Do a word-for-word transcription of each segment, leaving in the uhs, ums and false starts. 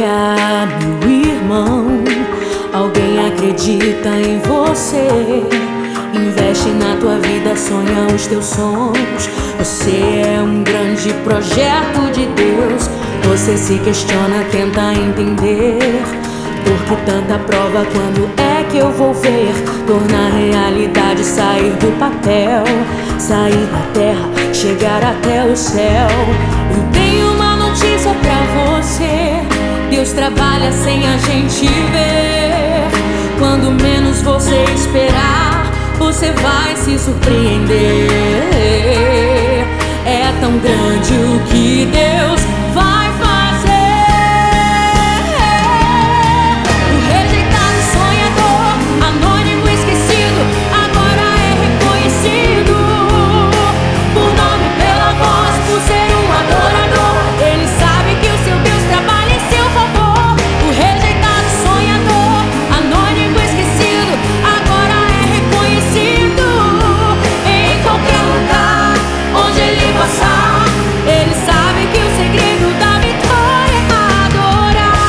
Olha, meu irmão, alguém acredita em você. Investe na tua vida, sonha os teus sonhos. Você é um grande projeto de Deus. Você se questiona, tenta entender. Por que tanta prova, quando é que eu vou ver? Tornar realidade, sair do papel, sair da terra, chegar até o céu. Eu tenho uma notícia pra você: Deus trabalha sem a gente ver. Quando menos você esperar, você vai se surpreender. É tão grande o que Deus vai fazer. O rejeitado, sonhador, anônimo, esquecido, agora é reconhecido por nome, pela voz, por ser um adorador. Ele sabe que o seu Deus trabalha em seu favor. O rejeitado, sonhador, anônimo, esquecido, agora é reconhecido em qualquer lugar onde ele passar. Ele sabe que o segredo da vitória é adorar.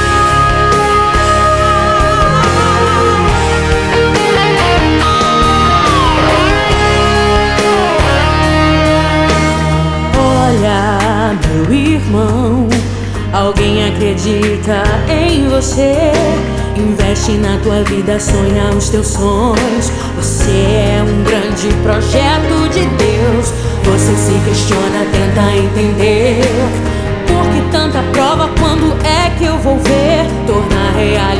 Olha, meu irmão, alguém acredita em você. Investe na tua vida, sonha os teus sonhos. Você é um grande projeto de Deus. Você se questiona, tenta entender. Por que tanta prova, quando é que eu vou ver? Tornar realidade,